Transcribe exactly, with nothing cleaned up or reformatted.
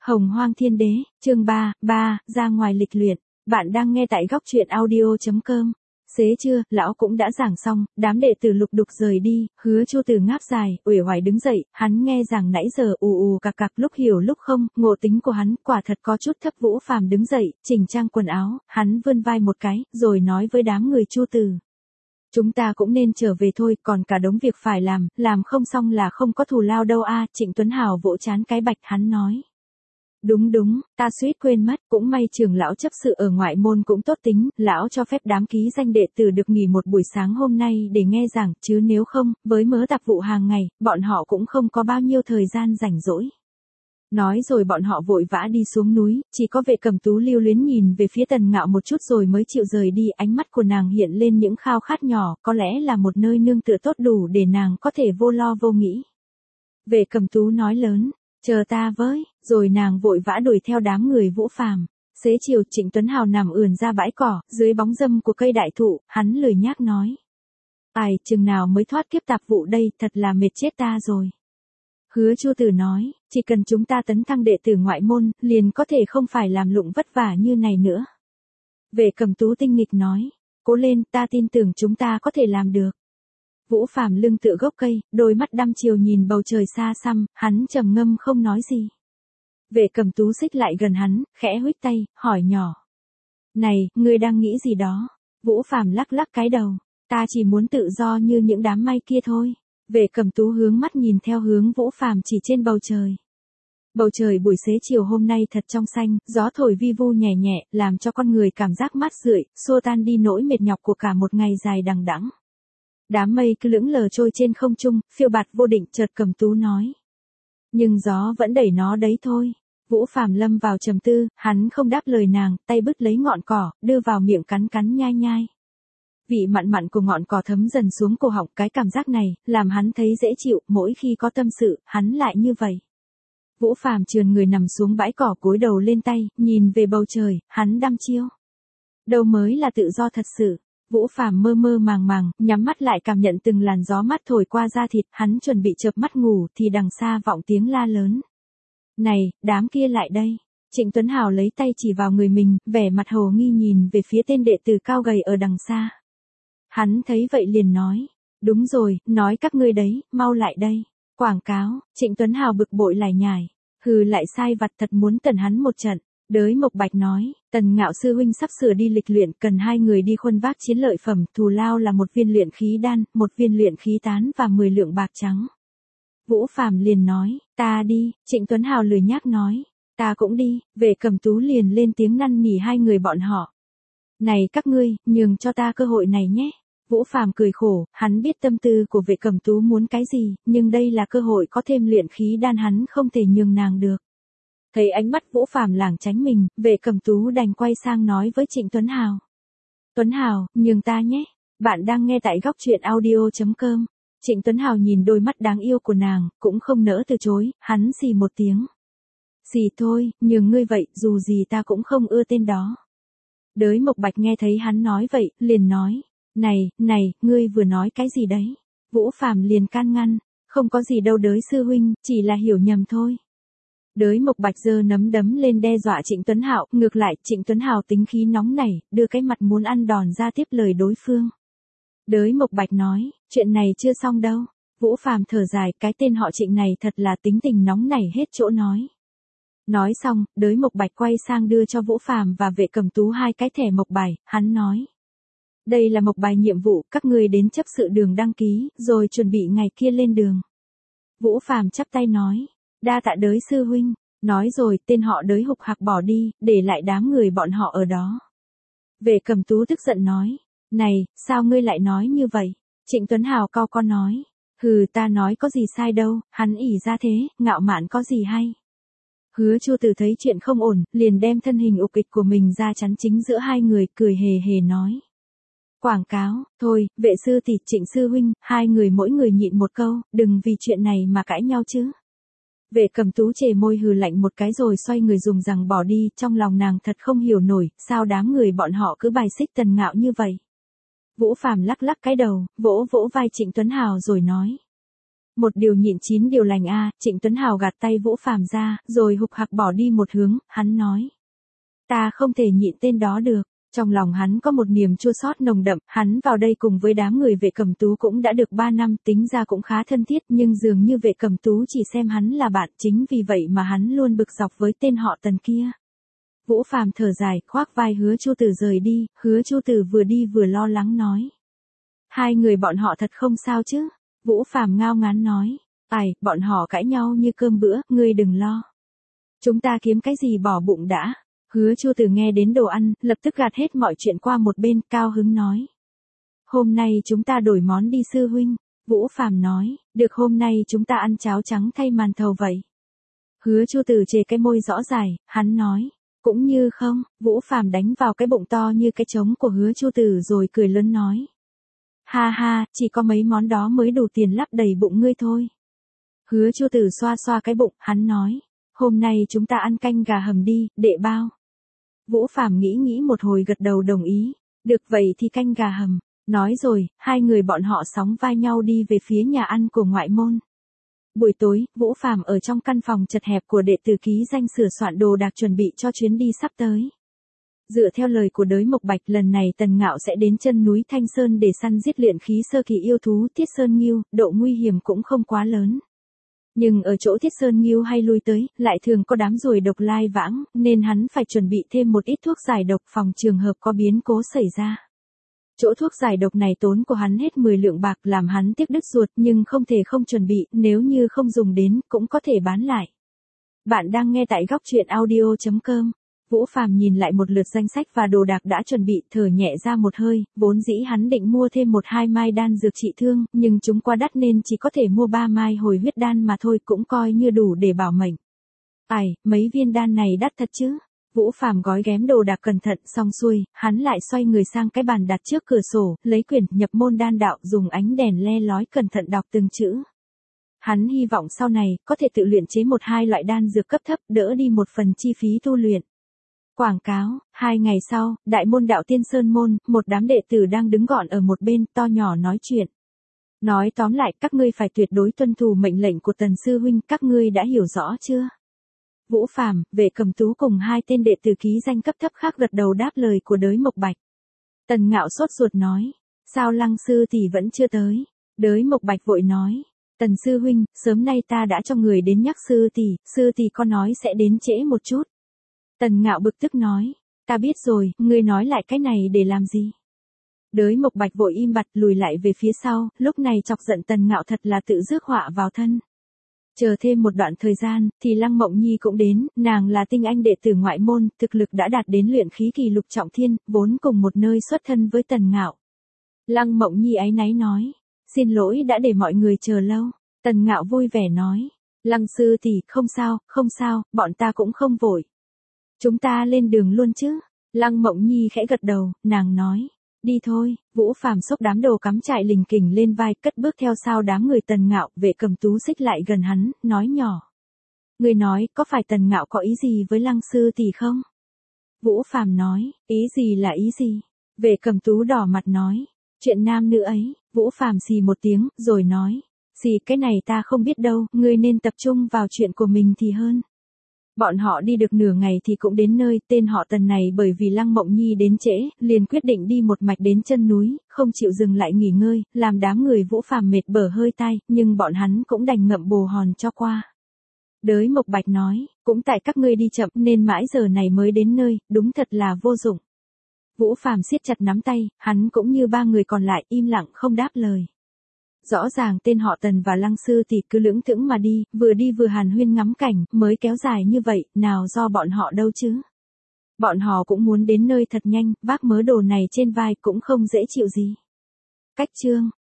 Hồng Hoang Thiên Đế, chương ba, ba, ra ngoài lịch luyện. Bạn đang nghe tại góc truyện audio.com. Xế trưa, lão cũng đã giảng xong, đám đệ tử lục đục rời đi, Hứa Chu Từ ngáp dài, uể oải đứng dậy, hắn nghe rằng nãy giờ ù ù cạc cạc lúc hiểu lúc không, ngộ tính của hắn quả thật có chút thấp. Vũ Phàm đứng dậy, chỉnh trang quần áo, hắn vươn vai một cái, rồi nói với đám người Chu Từ. Chúng ta cũng nên trở về thôi, còn cả đống việc phải làm, làm không xong là không có thù lao đâu a. Trịnh Tuấn Hào vỗ trán cái bạch, hắn nói. Đúng đúng, ta suýt quên mất, cũng may trường lão chấp sự ở ngoại môn cũng tốt tính, lão cho phép đám ký danh đệ tử được nghỉ một buổi sáng hôm nay để nghe giảng, chứ nếu không, với mớ tạp vụ hàng ngày, bọn họ cũng không có bao nhiêu thời gian rảnh rỗi. Nói rồi bọn họ vội vã đi xuống núi, chỉ có Vệ Cẩm Tú lưu luyến nhìn về phía Tần Ngạo một chút rồi mới chịu rời đi, ánh mắt của nàng hiện lên những khao khát nhỏ, có lẽ là một nơi nương tựa tốt đủ để nàng có thể vô lo vô nghĩ. Vệ Cẩm Tú nói lớn. Chờ ta với, rồi nàng vội vã đuổi theo đám người Vũ Phàm. Xế chiều, Trịnh Tuấn Hào nằm ườn ra bãi cỏ, dưới bóng râm của cây đại thụ, hắn lười nhác nói. Ai, chừng nào mới thoát kiếp tạp vụ đây, thật là mệt chết ta rồi. Hứa Chu Từ nói, chỉ cần chúng ta tấn thăng đệ tử ngoại môn, liền có thể không phải làm lụng vất vả như này nữa. Vệ Cẩm Tú tinh nghịch nói, cố lên, ta tin tưởng chúng ta có thể làm được. Vũ Phàm lưng tựa gốc cây, đôi mắt đăm chiều nhìn bầu trời xa xăm, hắn trầm ngâm không nói gì. Vệ Cẩm Tú xích lại gần hắn, khẽ huých tay, hỏi nhỏ. Này, ngươi đang nghĩ gì đó? Vũ Phàm lắc lắc cái đầu, ta chỉ muốn tự do như những đám mây kia thôi. Vệ Cẩm Tú hướng mắt nhìn theo hướng Vũ Phàm chỉ trên bầu trời. Bầu trời buổi xế chiều hôm nay thật trong xanh, gió thổi vi vu nhẹ nhẹ, làm cho con người cảm giác mát rượi, xua tan đi nỗi mệt nhọc của cả một ngày dài đằng đẵng. Đám mây cứ lững lờ trôi trên không trung, phiêu bạt vô định, chợt Cẩm Tú nói. Nhưng gió vẫn đẩy nó đấy thôi. Vũ Phàm lâm vào trầm tư, hắn không đáp lời nàng, tay bứt lấy ngọn cỏ, đưa vào miệng cắn cắn nhai nhai. Vị mặn mặn của ngọn cỏ thấm dần xuống cổ họng, cái cảm giác này, làm hắn thấy dễ chịu, mỗi khi có tâm sự, hắn lại như vậy. Vũ Phàm trườn người nằm xuống bãi cỏ cúi đầu lên tay, nhìn về bầu trời, hắn đăm chiêu. Đâu mới là tự do thật sự. Vũ Phàm mơ mơ màng màng, nhắm mắt lại cảm nhận từng làn gió mát thổi qua da thịt, hắn chuẩn bị chợp mắt ngủ thì đằng xa vọng tiếng la lớn. Này, đám kia lại đây. Trịnh Tuấn Hào lấy tay chỉ vào người mình, vẻ mặt hồ nghi nhìn về phía tên đệ tử cao gầy ở đằng xa. Hắn thấy vậy liền nói, đúng rồi, nói các ngươi đấy, mau lại đây. Quảng cáo, Trịnh Tuấn Hào bực bội lải nhải, hừ lại sai vặt thật muốn tẩn hắn một trận. Đới Mộc Bạch nói, Tần Ngạo sư huynh sắp sửa đi lịch luyện, cần hai người đi khuân vác chiến lợi phẩm, thù lao là một viên luyện khí đan, một viên luyện khí tán và mười lượng bạc trắng. Vũ Phàm liền nói, ta đi. Trịnh Tuấn Hào lười nhác nói, ta cũng đi. Vệ Cẩm Tú liền lên tiếng năn nỉ hai người bọn họ. Này các ngươi, nhường cho ta cơ hội này nhé. Vũ Phàm cười khổ, hắn biết tâm tư của Vệ Cẩm Tú muốn cái gì, nhưng đây là cơ hội có thêm luyện khí đan, hắn không thể nhường nàng được. Thấy ánh mắt Vũ Phàm lảng tránh mình, Vệ Cẩm Tú đành quay sang nói với Trịnh Tuấn Hào. Tuấn Hào, nhường ta nhé. Bạn đang nghe tại góc truyện audio.com. Trịnh Tuấn Hào nhìn đôi mắt đáng yêu của nàng, cũng không nỡ từ chối, hắn xì một tiếng. Xì thôi, nhường ngươi vậy, dù gì ta cũng không ưa tên đó. Đới Mộc Bạch nghe thấy hắn nói vậy, liền nói. Này, này, ngươi vừa nói cái gì đấy? Vũ Phàm liền can ngăn. Không có gì đâu Đới sư huynh, chỉ là hiểu nhầm thôi. Đới Mộc Bạch giơ nắm đấm lên đe dọa Trịnh Tuấn Hạo, ngược lại, Trịnh Tuấn Hào tính khí nóng nảy, đưa cái mặt muốn ăn đòn ra tiếp lời đối phương. Đới Mộc Bạch nói, chuyện này chưa xong đâu. Vũ Phàm thở dài, cái tên họ Trịnh này thật là tính tình nóng nảy hết chỗ nói. Nói xong, Đới Mộc Bạch quay sang đưa cho Vũ Phàm và Vệ Cẩm Tú hai cái thẻ mộc bài, hắn nói. Đây là mộc bài nhiệm vụ, các ngươi đến chấp sự đường đăng ký, rồi chuẩn bị ngày kia lên đường. Vũ Phàm chắp tay nói. Đa tạ Đới sư huynh. Nói rồi, tên họ Đới hục hạc bỏ đi, để lại đám người bọn họ ở đó. Vệ Cẩm Tú tức giận nói. Này, sao ngươi lại nói như vậy? Trịnh Tuấn Hào cau con nói. Hừ, ta nói có gì sai đâu, hắn ỷ ra thế, ngạo mạn có gì hay. Hứa Chu Từ thấy chuyện không ổn, liền đem thân hình ục ịch của mình ra chắn chính giữa hai người, cười hề hề nói. Quảng cáo, thôi, vệ sư tỷ, Trịnh sư huynh, hai người mỗi người nhịn một câu, đừng vì chuyện này mà cãi nhau chứ. Vệ Cẩm Tú chề môi hừ lạnh một cái rồi xoay người dùng rằng bỏ đi, trong lòng nàng thật không hiểu nổi, sao đám người bọn họ cứ bài xích Tần Ngạo như vậy. Vũ Phàm lắc lắc cái đầu, vỗ vỗ vai Trịnh Tuấn Hào rồi nói. Một điều nhịn chín điều lành a, Trịnh Tuấn Hào gạt tay Vũ Phàm ra, rồi hục hạc bỏ đi một hướng, hắn nói. Ta không thể nhịn tên đó được. Trong lòng hắn có một niềm chua xót nồng đậm, hắn vào đây cùng với đám người Vệ Cẩm Tú cũng đã được ba năm, tính ra cũng khá thân thiết, nhưng dường như Vệ Cẩm Tú chỉ xem hắn là bạn, chính vì vậy mà hắn luôn bực dọc với tên họ Tần kia. Vũ Phàm thở dài, khoác vai Hứa Chu Tử rời đi, Hứa Chu Tử vừa đi vừa lo lắng nói. Hai người bọn họ thật không sao chứ? Vũ Phàm ngao ngán nói. Ai, bọn họ cãi nhau như cơm bữa, ngươi đừng lo. Chúng ta kiếm cái gì bỏ bụng đã. Hứa Chu Tử nghe đến đồ ăn, lập tức gạt hết mọi chuyện qua một bên, cao hứng nói. Hôm nay chúng ta đổi món đi sư huynh. Vũ Phàm nói, được hôm nay chúng ta ăn cháo trắng thay màn thầu vậy. Hứa Chu Tử chề cái môi rõ dài, hắn nói. Cũng như không, Vũ Phàm đánh vào cái bụng to như cái trống của Hứa Chu Tử rồi cười lớn nói. Ha ha, chỉ có mấy món đó mới đủ tiền lắp đầy bụng ngươi thôi. Hứa Chu Tử xoa xoa cái bụng, hắn nói. Hôm nay chúng ta ăn canh gà hầm đi, đệ bao. Vũ Phàm nghĩ nghĩ một hồi gật đầu đồng ý. Được vậy thì canh gà hầm. Nói rồi, hai người bọn họ sóng vai nhau đi về phía nhà ăn của ngoại môn. Buổi tối, Vũ Phàm ở trong căn phòng chật hẹp của đệ tử ký danh sửa soạn đồ đạc chuẩn bị cho chuyến đi sắp tới. Dựa theo lời của Đới Mộc Bạch, lần này Tần Ngạo sẽ đến chân núi Thanh Sơn để săn giết luyện khí sơ kỳ yêu thú Thiết Sơn Ngưu, độ nguy hiểm cũng không quá lớn. Nhưng ở chỗ Thiết Sơn Ngưu hay lui tới, lại thường có đám ruồi độc lai vãng, nên hắn phải chuẩn bị thêm một ít thuốc giải độc phòng trường hợp có biến cố xảy ra. Chỗ thuốc giải độc này tốn của hắn hết mười lượng bạc làm hắn tiếc đứt ruột, nhưng không thể không chuẩn bị, nếu như không dùng đến, cũng có thể bán lại. Bạn đang nghe tại góc truyện audio chấm com. Vũ Phàm nhìn lại một lượt danh sách và đồ đạc đã chuẩn bị, thở nhẹ ra một hơi, vốn dĩ hắn định mua thêm một hai mai đan dược trị thương, nhưng chúng quá đắt nên chỉ có thể mua ba mai hồi huyết đan mà thôi, cũng coi như đủ để bảo mệnh. Ai, mấy viên đan này đắt thật chứ? Vũ Phàm gói ghém đồ đạc cẩn thận xong xuôi, hắn lại xoay người sang cái bàn đặt trước cửa sổ, lấy quyển nhập môn đan đạo dùng ánh đèn le lói cẩn thận đọc từng chữ. Hắn hy vọng sau này, có thể tự luyện chế một hai loại đan dược cấp thấp, đỡ đi một phần chi phí tu luyện. Quảng cáo, hai ngày sau, đại môn đạo Tiên Sơn Môn, một đám đệ tử đang đứng gọn ở một bên, to nhỏ nói chuyện. Nói tóm lại, các ngươi phải tuyệt đối tuân thủ mệnh lệnh của Tần Sư Huynh, các ngươi đã hiểu rõ chưa? Vũ Phàm, Vệ Cẩm Tú cùng hai tên đệ tử ký danh cấp thấp khác gật đầu đáp lời của Đới Mộc Bạch. Tần Ngạo sốt ruột nói, sao Lăng Sư tỷ vẫn chưa tới? Đới Mộc Bạch vội nói, Tần Sư Huynh, sớm nay ta đã cho người đến nhắc Sư tỷ, Sư tỷ có nói sẽ đến trễ một chút. Tần Ngạo bực tức nói, ta biết rồi, ngươi nói lại cái này để làm gì? Đới Mộc Bạch vội im bặt lùi lại về phía sau, lúc này chọc giận Tần Ngạo thật là tự rước họa vào thân. Chờ thêm một đoạn thời gian, thì Lăng Mộng Nhi cũng đến, nàng là tinh anh đệ tử ngoại môn, thực lực đã đạt đến luyện khí kỳ lục trọng thiên, vốn cùng một nơi xuất thân với Tần Ngạo. Lăng Mộng Nhi áy náy nói, xin lỗi đã để mọi người chờ lâu. Tần Ngạo vui vẻ nói, Lăng sư tỷ, không sao, không sao, bọn ta cũng không vội. Chúng ta lên đường luôn chứ? Lăng Mộng Nhi khẽ gật đầu, nàng nói, đi thôi. Vũ Phàm xốc đám đồ cắm trại lình kình lên vai, cất bước theo sau đám người Tần Ngạo. Vệ Cẩm Tú xích lại gần hắn, nói nhỏ. Người nói, có phải Tần Ngạo có ý gì với Lăng sư tỷ không? Vũ Phàm nói, ý gì là ý gì? Vệ Cẩm Tú đỏ mặt nói, chuyện nam nữ ấy. Vũ Phàm xì một tiếng, rồi nói, xì cái này ta không biết đâu, ngươi nên tập trung vào chuyện của mình thì hơn. Bọn họ đi được nửa ngày thì cũng đến nơi, tên họ Tần này bởi vì Lăng Mộng Nhi đến trễ, liền quyết định đi một mạch đến chân núi, không chịu dừng lại nghỉ ngơi, làm đám người Vũ Phàm mệt bở hơi tai, nhưng bọn hắn cũng đành ngậm bồ hòn cho qua. Đới Mộc Bạch nói, cũng tại các ngươi đi chậm nên mãi giờ này mới đến nơi, đúng thật là vô dụng. Vũ Phàm siết chặt nắm tay, hắn cũng như ba người còn lại im lặng không đáp lời. Rõ ràng tên họ Tần và Lăng sư tỷ cứ lững thững mà đi, vừa đi vừa hàn huyên ngắm cảnh, mới kéo dài như vậy, nào do bọn họ đâu chứ. Bọn họ cũng muốn đến nơi thật nhanh, vác mớ đồ này trên vai cũng không dễ chịu gì. Cách chương